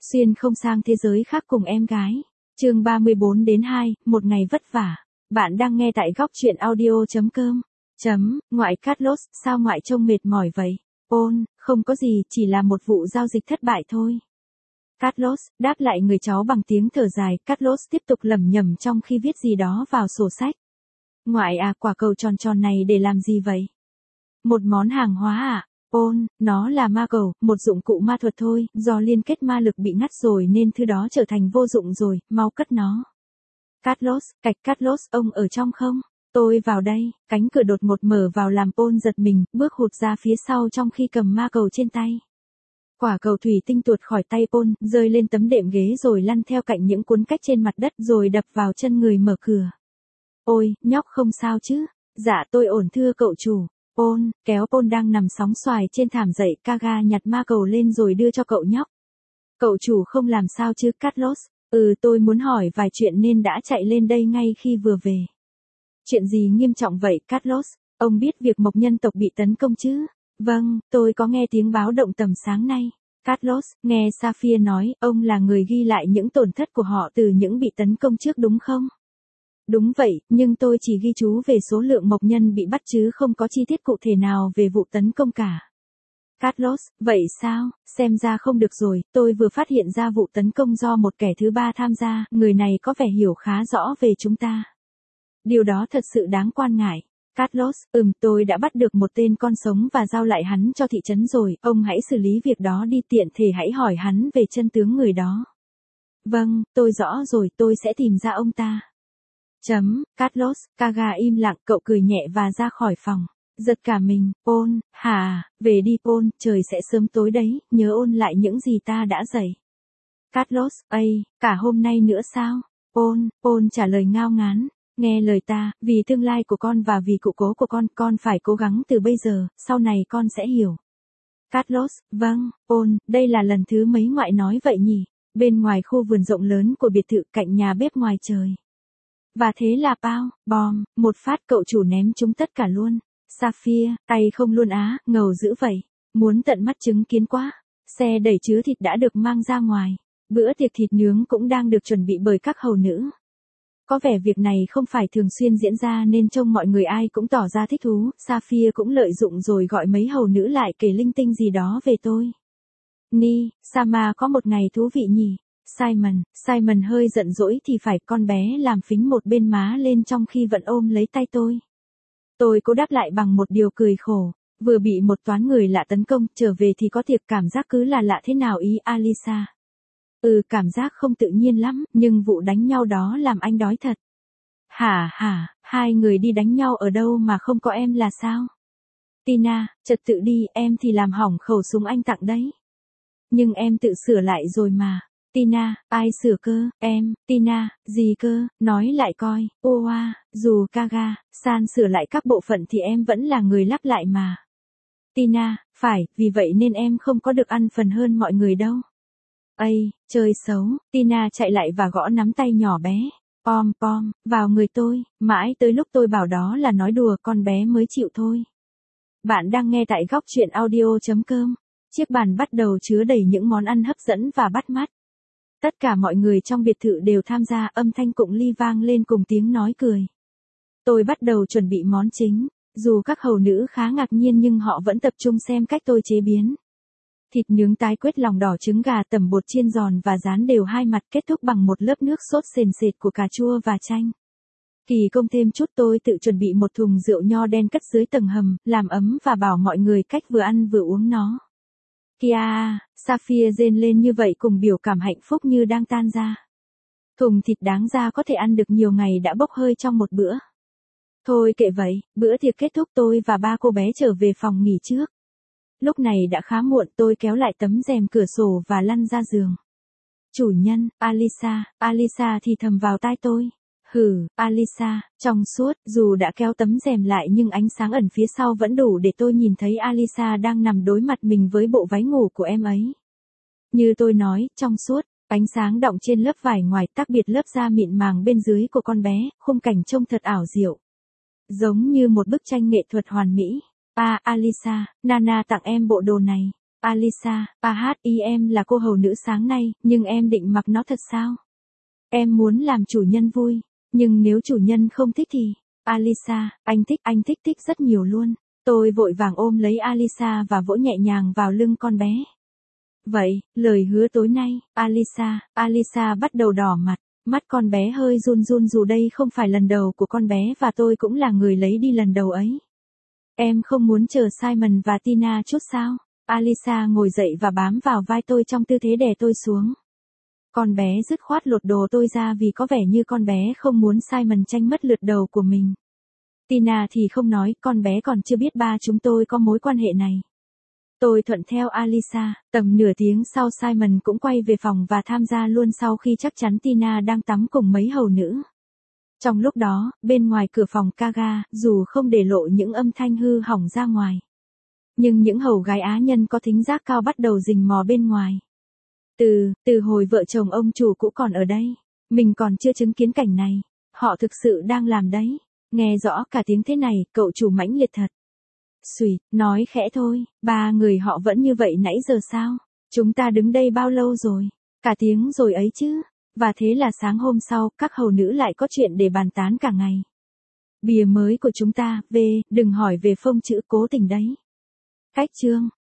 Xuyên không sang thế giới khác cùng em gái. Chương 34-2, một ngày vất vả. Bạn đang nghe tại góc truyện audio.com. Ngoại Carlos, sao ngoại trông mệt mỏi vậy? Paul, không có gì, chỉ là một vụ giao dịch thất bại thôi. Carlos, đáp lại người cháu bằng tiếng thở dài. Carlos tiếp tục lẩm nhẩm trong khi viết gì đó vào sổ sách. Ngoại à, quả cầu tròn tròn này để làm gì vậy? Một món hàng hóa à? Paul, nó là ma cầu, một dụng cụ ma thuật thôi, do liên kết ma lực bị ngắt rồi nên thứ đó trở thành vô dụng rồi, mau cất nó. Carlos, Carlos, ông ở trong không? Tôi vào đây, cánh cửa đột ngột mở vào làm Paul giật mình, bước hụt ra phía sau trong khi cầm ma cầu trên tay. Quả cầu thủy tinh tuột khỏi tay Paul, rơi lên tấm đệm ghế rồi lăn theo cạnh những cuốn cách trên mặt đất rồi đập vào chân người mở cửa. Ôi, nhóc không sao chứ? Dạ tôi ổn thưa cậu chủ. Paul, kéo Paul đang nằm sóng xoài trên thảm dậy, Kaga nhặt ma cầu lên rồi đưa cho cậu nhóc. Cậu chủ không làm sao chứ Carlos? Tôi muốn hỏi vài chuyện nên đã chạy lên đây ngay khi vừa về. Chuyện gì nghiêm trọng vậy Carlos? Ông biết việc mộc nhân tộc bị tấn công chứ? Vâng, tôi có nghe tiếng báo động tầm sáng nay. Carlos, nghe Sapphire nói, ông là người ghi lại những tổn thất của họ từ những bị tấn công trước đúng không? Đúng vậy, nhưng tôi chỉ ghi chú về số lượng mộc nhân bị bắt chứ không có chi tiết cụ thể nào về vụ tấn công cả. Carlos, vậy sao? Xem ra không được rồi, tôi vừa phát hiện ra vụ tấn công do một kẻ thứ ba tham gia, người này có vẻ hiểu khá rõ về chúng ta. Điều đó thật sự đáng quan ngại. Carlos, tôi đã bắt được một tên con sống và giao lại hắn cho thị trấn rồi, ông hãy xử lý việc đó đi, tiện thể hãy hỏi hắn về chân tướng người đó. Vâng, tôi rõ rồi, tôi sẽ tìm ra ông ta. Carlos, Kaga im lặng, cậu cười nhẹ và ra khỏi phòng. Giật cả mình, Paul, về đi Paul, trời sẽ sớm tối đấy, nhớ ôn lại những gì ta đã dạy. Carlos, cả hôm nay nữa sao? Paul trả lời ngao ngán, nghe lời ta, vì tương lai của con và vì cụ cố của con phải cố gắng từ bây giờ, sau này con sẽ hiểu. Carlos, vâng, Paul, đây là lần thứ mấy ngoại nói vậy nhỉ? Bên ngoài khu vườn rộng lớn của biệt thự cạnh nhà bếp ngoài trời. Và thế là bom, một phát cậu chủ ném chúng tất cả luôn. Sapphire, tay không luôn á, ngầu dữ vậy. Muốn tận mắt chứng kiến quá. Xe đẩy chứa thịt đã được mang ra ngoài. Bữa tiệc thịt nướng cũng đang được chuẩn bị bởi các hầu nữ. Có vẻ việc này không phải thường xuyên diễn ra nên trông mọi người ai cũng tỏ ra thích thú. Sapphire cũng lợi dụng rồi gọi mấy hầu nữ lại kể linh tinh gì đó về tôi. Sama có một ngày thú vị nhỉ. Simon hơi giận dỗi thì phải, con bé làm phính một bên má lên trong khi vẫn ôm lấy tay tôi. Tôi cố đáp lại bằng một điều cười khổ, vừa bị một toán người lạ tấn công, trở về thì có tiệc, cảm giác cứ là lạ thế nào ý Alisa. Cảm giác không tự nhiên lắm, nhưng vụ đánh nhau đó làm anh đói thật. Hai người đi đánh nhau ở đâu mà không có em là sao? Tina, trật tự đi, em thì làm hỏng khẩu súng anh tặng đấy. Nhưng em tự sửa lại rồi mà. Tina, ai sửa cơ, em, Tina, gì cơ, nói lại coi, dù Kaga-san sửa lại các bộ phận thì em vẫn là người lắp lại mà. Tina, phải, vì vậy nên em không có được ăn phần hơn mọi người đâu. Chơi xấu, Tina chạy lại và gõ nắm tay nhỏ bé, pom, vào người tôi, mãi tới lúc tôi bảo đó là nói đùa con bé mới chịu thôi. Bạn đang nghe tại góc truyện audio.com, chiếc bàn bắt đầu chứa đầy những món ăn hấp dẫn và bắt mắt. Tất cả mọi người trong biệt thự đều tham gia, âm thanh cụng ly vang lên cùng tiếng nói cười. Tôi bắt đầu chuẩn bị món chính, dù các hầu nữ khá ngạc nhiên nhưng họ vẫn tập trung xem cách tôi chế biến. Thịt nướng tái quết, lòng đỏ, trứng gà tẩm bột chiên giòn và rán đều hai mặt, kết thúc bằng một lớp nước sốt sền sệt của cà chua và chanh. Kỳ công thêm chút, tôi tự chuẩn bị một thùng rượu nho đen cất dưới tầng hầm, làm ấm và bảo mọi người cách vừa ăn vừa uống nó. Kia, Sapphire rên lên như vậy cùng biểu cảm hạnh phúc như đang tan ra. Thùng thịt đáng ra có thể ăn được nhiều ngày đã bốc hơi trong một bữa. Thôi kệ vậy, bữa tiệc kết thúc tôi và ba cô bé trở về phòng nghỉ trước. Lúc này đã khá muộn, tôi kéo lại tấm rèm cửa sổ và lăn ra giường. Chủ nhân, Alisa thì thầm vào tai tôi. Alisa, trong suốt, dù đã kéo tấm rèm lại nhưng ánh sáng ẩn phía sau vẫn đủ để tôi nhìn thấy Alisa đang nằm đối mặt mình với bộ váy ngủ của em ấy. Như tôi nói, trong suốt, ánh sáng đọng trên lớp vải ngoài, đặc biệt lớp da mịn màng bên dưới của con bé, khung cảnh trông thật ảo diệu. Giống như một bức tranh nghệ thuật hoàn mỹ. Alisa, Nana tặng em bộ đồ này. Alisa, em là cô hầu nữ sáng nay, nhưng em định mặc nó thật sao? Em muốn làm chủ nhân vui, nhưng nếu chủ nhân không thích thì... Alisa, anh thích rất nhiều luôn. Tôi vội vàng ôm lấy Alisa và vỗ nhẹ nhàng vào lưng con bé. Vậy, lời hứa tối nay, Alisa bắt đầu đỏ mặt, mắt con bé hơi run run dù đây không phải lần đầu của con bé và tôi cũng là người lấy đi lần đầu ấy. Em không muốn chờ Simon và Tina chút sao? Alisa ngồi dậy và bám vào vai tôi trong tư thế đè tôi xuống. Con bé dứt khoát lột đồ tôi ra vì có vẻ như con bé không muốn Simon tranh mất lượt đầu của mình. Tina thì không nói, con bé còn chưa biết ba chúng tôi có mối quan hệ này. Tôi thuận theo Alisa, tầm nửa tiếng sau Simon cũng quay về phòng và tham gia luôn sau khi chắc chắn Tina đang tắm cùng mấy hầu nữ. Trong lúc đó, bên ngoài cửa phòng Kaga, dù không để lộ những âm thanh hư hỏng ra ngoài, nhưng những hầu gái Á nhân có thính giác cao bắt đầu rình mò bên ngoài. Từ hồi vợ chồng ông chủ cũ còn ở đây, mình còn chưa chứng kiến cảnh này. Họ thực sự đang làm đấy. Nghe rõ cả tiếng thế này, cậu chủ mãnh liệt thật. Xùi, nói khẽ thôi, ba người họ vẫn như vậy nãy giờ sao? Chúng ta đứng đây bao lâu rồi? Cả tiếng rồi ấy chứ. Và thế là sáng hôm sau, các hầu nữ lại có chuyện để bàn tán cả ngày. Bìa mới của chúng ta, đừng hỏi về phông chữ cố tình đấy. Cách chương